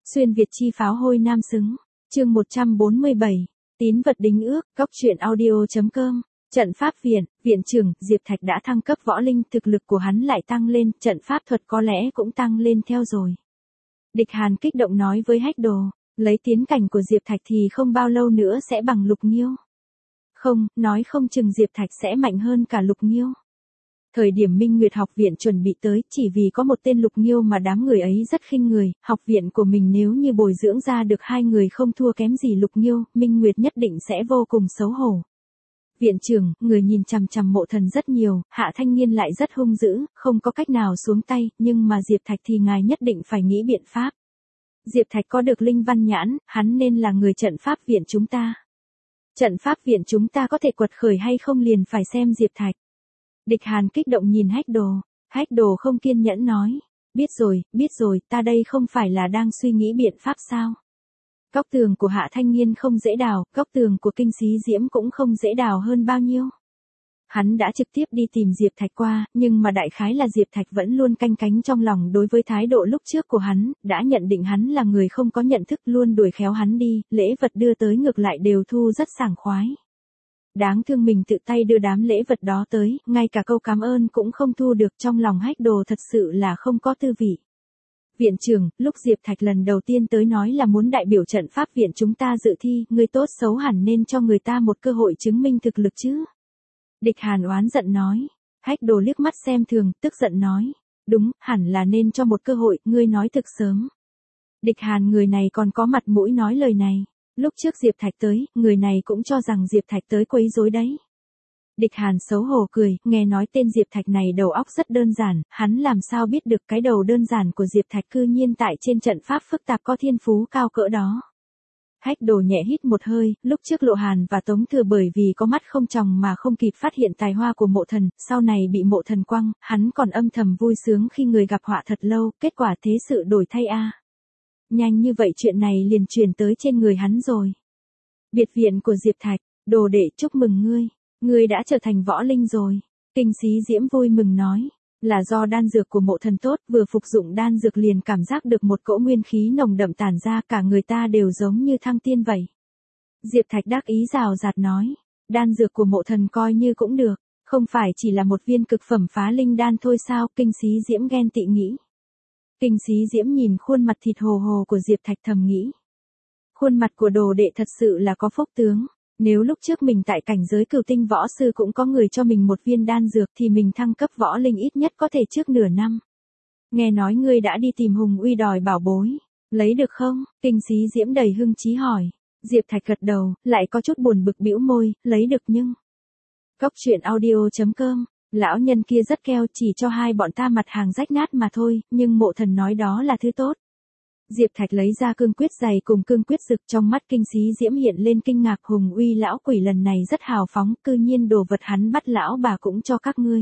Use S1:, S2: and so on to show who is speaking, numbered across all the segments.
S1: Xuyên Việt chi pháo hôi nam xứng. Chương 147. Tín vật đính ước, góc truyện audio.com. Trận pháp viện trưởng, Diệp Thạch đã thăng cấp võ linh, thực lực của hắn lại tăng lên, trận pháp thuật có lẽ cũng tăng lên theo rồi. Địch Hàn kích động nói với Hách Đồ, lấy tiến cảnh của Diệp Thạch thì không bao lâu nữa sẽ bằng Lục Nghiêu. Không, nói không chừng Diệp Thạch sẽ mạnh hơn cả Lục Nghiêu. Thời điểm Minh Nguyệt học viện chuẩn bị tới, chỉ vì có một tên Lục Nghiêu mà đám người ấy rất khinh người, học viện của mình nếu như bồi dưỡng ra được hai người không thua kém gì Lục Nghiêu, Minh Nguyệt nhất định sẽ vô cùng xấu hổ. Viện trưởng, người nhìn chằm chằm Mộ Thần rất nhiều, Hạ Thanh Nghiên lại rất hung dữ, không có cách nào xuống tay, nhưng mà Diệp Thạch thì ngài nhất định phải nghĩ biện pháp. Diệp Thạch có được linh văn nhãn, hắn nên là người trận pháp viện chúng ta. Trận pháp viện chúng ta có thể quật khởi hay không liền phải xem Diệp Thạch. Địch Hàn kích động nhìn Hách Đồ không kiên nhẫn nói, biết rồi, ta đây không phải là đang suy nghĩ biện pháp sao. Góc tường của Hạ Thanh Nghiên không dễ đào, góc tường của Kinh Xí Diễm cũng không dễ đào hơn bao nhiêu. Hắn đã trực tiếp đi tìm Diệp Thạch qua, nhưng mà đại khái là Diệp Thạch vẫn luôn canh cánh trong lòng đối với thái độ lúc trước của hắn, đã nhận định hắn là người không có nhận thức, luôn đuổi khéo hắn đi, lễ vật đưa tới ngược lại đều thu rất sảng khoái. Đáng thương mình tự tay đưa đám lễ vật đó tới, ngay cả câu cảm ơn cũng không thu được, trong lòng Hách Đồ thật sự là không có tư vị. Viện trưởng, lúc Diệp Thạch lần đầu tiên tới nói là muốn đại biểu trận pháp viện chúng ta dự thi, người tốt xấu hẳn nên cho người ta một cơ hội chứng minh thực lực chứ. Địch Hàn oán giận nói. Hách Đồ liếc mắt xem thường, tức giận nói. Đúng, hẳn là nên cho một cơ hội, ngươi nói thực sớm. Địch Hàn người này còn có mặt mũi nói lời này. Lúc trước Diệp Thạch tới, người này cũng cho rằng Diệp Thạch tới quấy rối đấy. Địch Hàn xấu hổ cười, nghe nói tên Diệp Thạch này đầu óc rất đơn giản, hắn làm sao biết được cái đầu đơn giản của Diệp Thạch cư nhiên tại trên trận pháp phức tạp có thiên phú cao cỡ đó. Hách Đồ nhẹ hít một hơi, lúc trước Lộ Hàn và Tống Thừa bởi vì có mắt không tròng mà không kịp phát hiện tài hoa của Mộ Thần, sau này bị Mộ Thần quăng, hắn còn âm thầm vui sướng khi người gặp họa thật lâu, kết quả thế sự đổi thay a. Nhanh như vậy chuyện này liền truyền tới trên người hắn rồi. Biệt viện của Diệp Thạch, đồ đệ chúc mừng ngươi đã trở thành võ linh rồi. Kinh Xí Diễm vui mừng nói, là do đan dược của Mộ Thần tốt, vừa phục dụng đan dược liền cảm giác được một cỗ nguyên khí nồng đậm tản ra, cả người ta đều giống như thăng tiên vậy. Diệp Thạch đắc ý rào rạt nói, đan dược của Mộ Thần coi như cũng được, không phải chỉ là một viên cực phẩm phá linh đan thôi sao. Kinh Xí Diễm ghen tị nghĩ. Kinh Xí Diễm nhìn khuôn mặt thịt hồ hồ của Diệp Thạch thầm nghĩ. Khuôn mặt của đồ đệ thật sự là có phúc tướng. Nếu lúc trước mình tại cảnh giới cửu tinh võ sư cũng có người cho mình một viên đan dược thì mình thăng cấp võ linh ít nhất có thể trước nửa năm. Nghe nói ngươi đã đi tìm Hùng Uy đòi bảo bối. Lấy được không? Kinh Xí Diễm đầy hưng chí hỏi. Diệp Thạch gật đầu, lại có chút buồn bực bĩu môi, lấy được nhưng. Góc truyện audio.com. Lão nhân kia rất keo, chỉ cho hai bọn ta mặt hàng rách nát mà thôi, nhưng Mộ Thần nói đó là thứ tốt. Diệp Thạch lấy ra cương quyết dày cùng cương quyết rực, trong mắt Kinh Xí Diễm hiện lên kinh ngạc. Hùng Uy lão quỷ lần này rất hào phóng, cư nhiên đồ vật hắn bắt lão bà cũng cho các ngươi.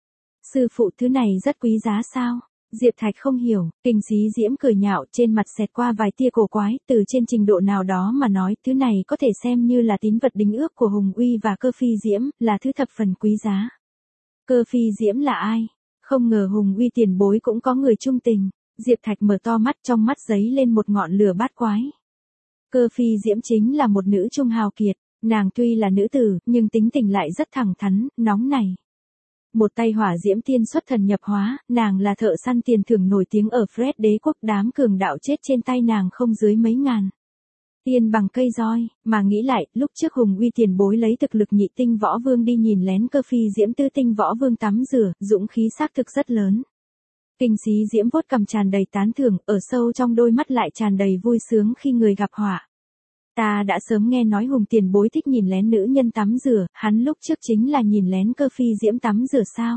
S1: Sư phụ, thứ này rất quý giá sao? Diệp Thạch không hiểu. Kinh Xí Diễm cười nhạo, trên mặt xẹt qua vài tia cổ quái, từ trên trình độ nào đó mà nói, thứ này có thể xem như là tín vật đính ước của Hùng Uy và Cơ Phi Diễm, là thứ thập phần quý giá. Cơ Phi Diễm là ai? Không ngờ Hùng Uy tiền bối cũng có người trung tình. Diệp Thạch mở to mắt, trong mắt giấy lên một ngọn lửa bát quái. Cơ Phi Diễm chính là một nữ trung hào kiệt, nàng tuy là nữ tử, nhưng tính tình lại rất thẳng thắn, nóng nảy. Một tay hỏa diễm tiên xuất thần nhập hóa, nàng là thợ săn tiền thưởng nổi tiếng ở Fred đế quốc, đám cường đạo chết trên tay nàng không dưới mấy ngàn. Tiên bằng cây roi, mà nghĩ lại, lúc trước Hùng Uy tiền bối lấy thực lực nhị tinh võ vương đi nhìn lén Cơ Phi Diễm tứ tinh võ vương tắm rửa, dũng khí xác thực rất lớn. Kinh Xí Diễm vuốt cằm tràn đầy tán thưởng, ở sâu trong đôi mắt lại tràn đầy vui sướng khi người gặp họa. Ta đã sớm nghe nói Hùng tiền bối thích nhìn lén nữ nhân tắm rửa, hắn lúc trước chính là nhìn lén Cơ Phi Diễm tắm rửa sao?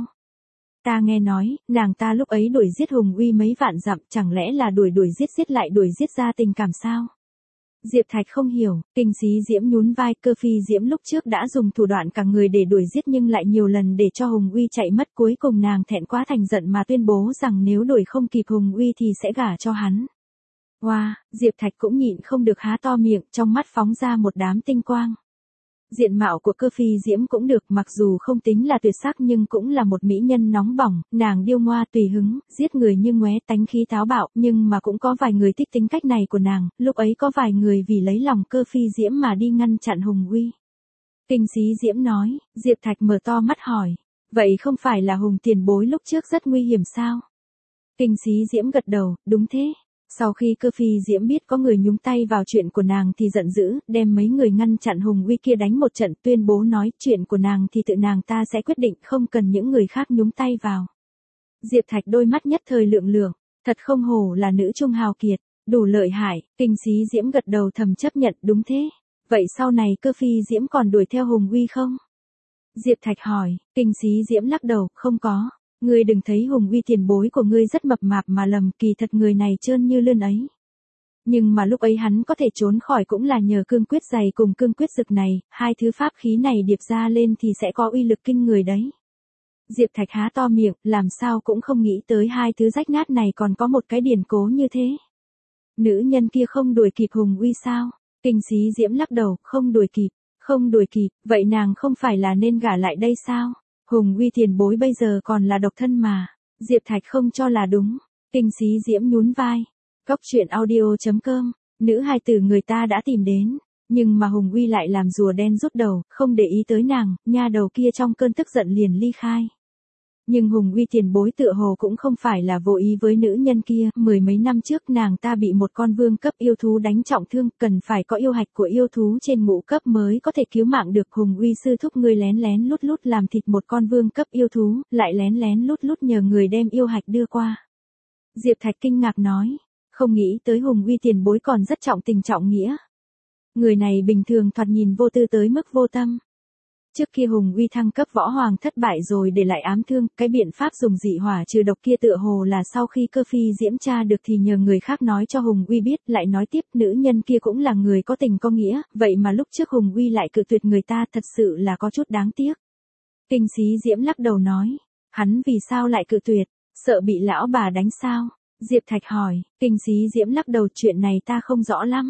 S1: Ta nghe nói, nàng ta lúc ấy đuổi giết Hùng Uy mấy vạn dặm, chẳng lẽ là đuổi giết lại đuổi giết ra tình cảm sao? Diệp Thạch không hiểu. Kinh Xí Diễm nhún vai, Cơ Phi Diễm lúc trước đã dùng thủ đoạn cả người để đuổi giết nhưng lại nhiều lần để cho Hùng Uy chạy mất, cuối cùng nàng thẹn quá thành giận mà tuyên bố rằng nếu đuổi không kịp Hùng Uy thì sẽ gả cho hắn. Wow, Diệp Thạch cũng nhịn không được há to miệng, trong mắt phóng ra một đám tinh quang. Diện mạo của Cơ Phi Diễm cũng được, mặc dù không tính là tuyệt sắc nhưng cũng là một mỹ nhân nóng bỏng, nàng điêu ngoa tùy hứng, giết người như ngoé, tánh khí táo bạo, nhưng mà cũng có vài người thích tính cách này của nàng, lúc ấy có vài người vì lấy lòng Cơ Phi Diễm mà đi ngăn chặn Hùng Uy. Kinh Xí Diễm nói, Diệp Thạch mở to mắt hỏi, vậy không phải là Hùng tiền bối lúc trước rất nguy hiểm sao? Kinh Xí Diễm gật đầu, đúng thế. Sau khi Cơ Phi Diễm biết có người nhúng tay vào chuyện của nàng thì giận dữ, đem mấy người ngăn chặn Hùng Uy kia đánh một trận, tuyên bố nói chuyện của nàng thì tự nàng ta sẽ quyết định, không cần những người khác nhúng tay vào. Diệp Thạch đôi mắt nhất thời lượng lượng, thật không hổ là nữ trung hào kiệt, đủ lợi hại. Kinh Xí Diễm gật đầu thầm chấp nhận, đúng thế. Vậy sau này Cơ Phi Diễm còn đuổi theo Hùng Uy không? Diệp Thạch hỏi. Kinh Xí Diễm lắc đầu, không có. Ngươi đừng thấy Hùng Uy tiền bối của ngươi rất mập mạp mà lầm, kỳ thật người này trơn như lươn ấy. Nhưng mà lúc ấy hắn có thể trốn khỏi cũng là nhờ cương quyết dày cùng cương quyết dực này, hai thứ pháp khí này điệp ra lên thì sẽ có uy lực kinh người đấy. Diệp Thạch há to miệng, làm sao cũng không nghĩ tới hai thứ rách nát này còn có một cái điển cố như thế. Nữ nhân kia không đuổi kịp Hùng Uy sao? Kinh Xí Diễm lắc đầu, không đuổi kịp, không đuổi kịp, vậy nàng không phải là nên gả lại đây sao? Hùng Uy tiền bối bây giờ còn là độc thân mà. Diệp Thạch không cho là đúng. Kinh Xí Diễm nhún vai. Cốc truyện audio.com, nữ hài tử người ta đã tìm đến. Nhưng mà Hùng Uy lại làm rùa đen rút đầu, không để ý tới nàng, nha đầu kia trong cơn tức giận liền ly khai. Nhưng Hùng Uy tiền bối tựa hồ cũng không phải là vô ý với nữ nhân kia, mười mấy năm trước nàng ta bị một con vương cấp yêu thú đánh trọng thương, cần phải có yêu hạch của yêu thú trên ngũ cấp mới có thể cứu mạng được. Hùng Uy sư thúc ngươi lén lén lút lút làm thịt một con vương cấp yêu thú, lại lén lén lút lút nhờ người đem yêu hạch đưa qua. Diệp Thạch kinh ngạc nói, không nghĩ tới Hùng Uy tiền bối còn rất trọng tình trọng nghĩa. Người này bình thường thoạt nhìn vô tư tới mức vô tâm. Trước kia Hùng Uy thăng cấp võ hoàng thất bại rồi để lại ám thương, cái biện pháp dùng dị hỏa trừ độc kia tựa hồ là sau khi Cơ Phi Diễm tra được thì nhờ người khác nói cho Hùng Uy biết, lại nói tiếp nữ nhân kia cũng là người có tình có nghĩa, vậy mà lúc trước Hùng Uy lại cự tuyệt người ta, thật sự là có chút đáng tiếc. Kinh Xí Diễm lắc đầu nói, hắn vì sao lại cự tuyệt, sợ bị lão bà đánh sao? Diệp Thạch hỏi. Kinh Xí Diễm lắc đầu, chuyện này ta không rõ lắm.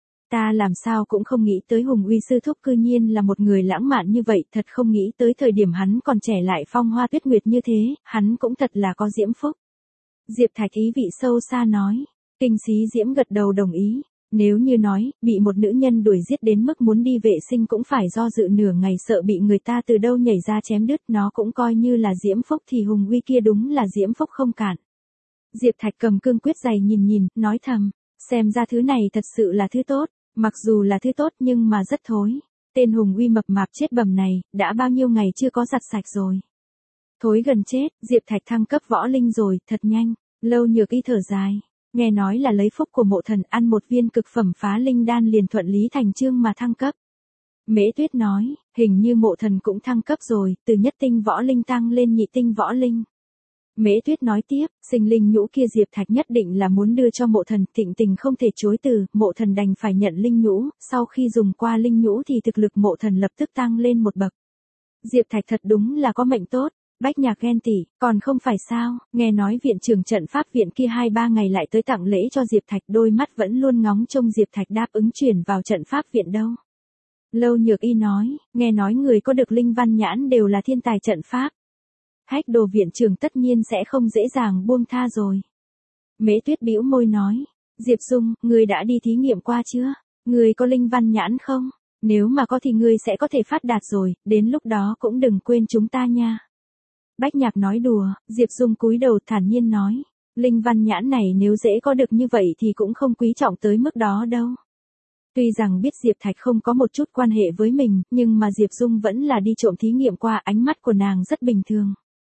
S1: Ta làm sao cũng không nghĩ tới Hùng Uy sư thúc cư nhiên là một người lãng mạn như vậy, thật không nghĩ tới thời điểm hắn còn trẻ lại phong hoa tuyết nguyệt như thế, hắn cũng thật là có diễm phúc. Diệp Thạch ý vị sâu xa nói. Kinh Xí Diễm gật đầu đồng ý. Nếu như nói, bị một nữ nhân đuổi giết đến mức muốn đi vệ sinh cũng phải do dự nửa ngày, sợ bị người ta từ đâu nhảy ra chém đứt, nó cũng coi như là diễm phúc, thì Hùng Uy kia đúng là diễm phúc không cản. Diệp Thạch cầm cương quyết dày nhìn nhìn, nói thầm, xem ra thứ này thật sự là thứ tốt. Mặc dù là thứ tốt nhưng mà rất thối. Tên Hùng Uy mập mạp chết bầm này, đã bao nhiêu ngày chưa có giặt sạch rồi. Thối gần chết, Diệp Thạch thăng cấp võ linh rồi, thật nhanh. Lâu Nhược Y thở dài. Nghe nói là lấy phúc của mộ thần, ăn một viên cực phẩm phá linh đan liền thuận lý thành chương mà thăng cấp. Mễ Tuyết nói, hình như mộ thần cũng thăng cấp rồi, từ nhất tinh võ linh tăng lên nhị tinh võ linh. Mễ Tuyết nói tiếp, sinh linh nhũ kia Diệp Thạch nhất định là muốn đưa cho mộ thần, Thịnh Tình không thể chối từ, mộ thần đành phải nhận linh nhũ, sau khi dùng qua linh nhũ thì thực lực mộ thần lập tức tăng lên một bậc. Diệp Thạch thật đúng là có mệnh tốt. Bách Nhạc ghen tỉ, còn không phải sao, nghe nói viện trưởng trận pháp viện kia 2-3 ngày lại tới tặng lễ cho Diệp Thạch, đôi mắt vẫn luôn ngóng trông Diệp Thạch đáp ứng chuyển vào trận pháp viện đâu. Lâu Nhược Y nói, nghe nói người có được linh văn nhãn đều là thiên tài trận pháp. Hách Đồ viện trưởng tất nhiên sẽ không dễ dàng buông tha rồi. Mễ Tuyết bĩu môi nói, Diệp Dung, ngươi đã đi thí nghiệm qua chưa? Ngươi có linh văn nhãn không? Nếu mà có thì ngươi sẽ có thể phát đạt rồi, đến lúc đó cũng đừng quên chúng ta nha. Bách Nhạc nói đùa, Diệp Dung cúi đầu thản nhiên nói, linh văn nhãn này nếu dễ có được như vậy thì cũng không quý trọng tới mức đó đâu. Tuy rằng biết Diệp Thạch không có một chút quan hệ với mình, nhưng mà Diệp Dung vẫn là đi trộm thí nghiệm qua, ánh mắt của nàng rất bình thường.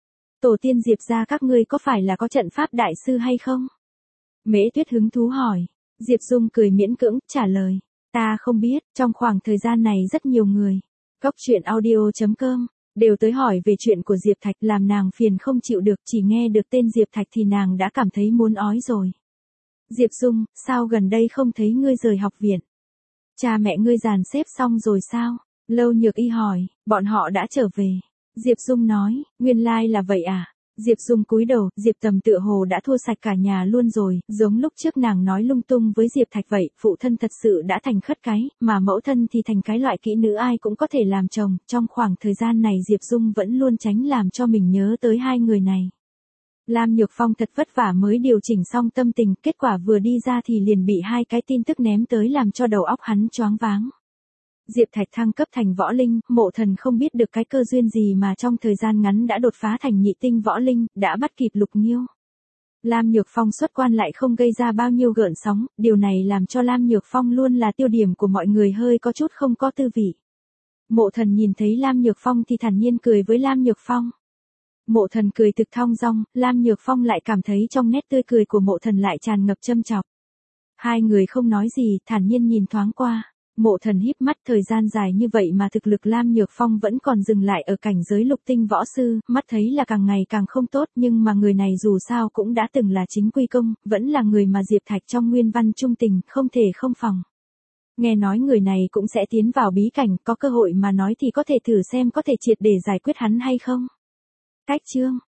S1: Tổ tiên Diệp gia các ngươi có phải là có trận pháp đại sư hay không? Mễ Tuyết hứng thú hỏi. Diệp Dung cười miễn cưỡng, trả lời, ta không biết, trong khoảng thời gian này rất nhiều người. Cốc truyện audio.com đều tới hỏi về chuyện của Diệp Thạch, làm nàng phiền không chịu được, chỉ nghe được tên Diệp Thạch thì nàng đã cảm thấy muốn ói rồi. Diệp Dung, sao gần đây không thấy ngươi rời học viện? Cha mẹ ngươi dàn xếp xong rồi sao? Lâu Nhược Y hỏi, bọn họ đã trở về. Diệp Dung nói, nguyên lai là vậy à? Diệp Dung cúi đầu, Diệp Tầm tựa hồ đã thua sạch cả nhà luôn rồi, giống lúc trước nàng nói lung tung với Diệp Thạch vậy, phụ thân thật sự đã thành khất cái, mà mẫu thân thì thành cái loại kỹ nữ ai cũng có thể làm chồng, trong khoảng thời gian này Diệp Dung vẫn luôn tránh làm cho mình nhớ tới hai người này. Lam Nhược Phong thật vất vả mới điều chỉnh xong tâm tình, kết quả vừa đi ra thì liền bị hai cái tin tức ném tới làm cho đầu óc hắn choáng váng. Diệp Thạch thăng cấp thành võ linh, Mộ Thần không biết được cái cơ duyên gì mà trong thời gian ngắn đã đột phá thành nhị tinh võ linh, đã bắt kịp Lục Nghiêu. Lam Nhược Phong xuất quan lại không gây ra bao nhiêu gợn sóng, điều này làm cho Lam Nhược Phong luôn là tiêu điểm của mọi người hơi có chút không có tư vị. Mộ Thần nhìn thấy Lam Nhược Phong thì thản nhiên cười với Lam Nhược Phong. Mộ Thần cười thực thong dong, Lam Nhược Phong lại cảm thấy trong nét tươi cười của Mộ Thần lại tràn ngập châm chọc. Hai người không nói gì, thản nhiên nhìn thoáng qua. Mộ Thần híp mắt, thời gian dài như vậy mà thực lực Lam Nhược Phong vẫn còn dừng lại ở cảnh giới lục tinh võ sư, mắt thấy là càng ngày càng không tốt, nhưng mà người này dù sao cũng đã từng là chính quy công, vẫn là người mà Diệp Thạch trong nguyên văn trung tình, không thể không phòng. Nghe nói người này cũng sẽ tiến vào bí cảnh, có cơ hội mà nói thì có thể thử xem có thể triệt để giải quyết hắn hay không. Cách chương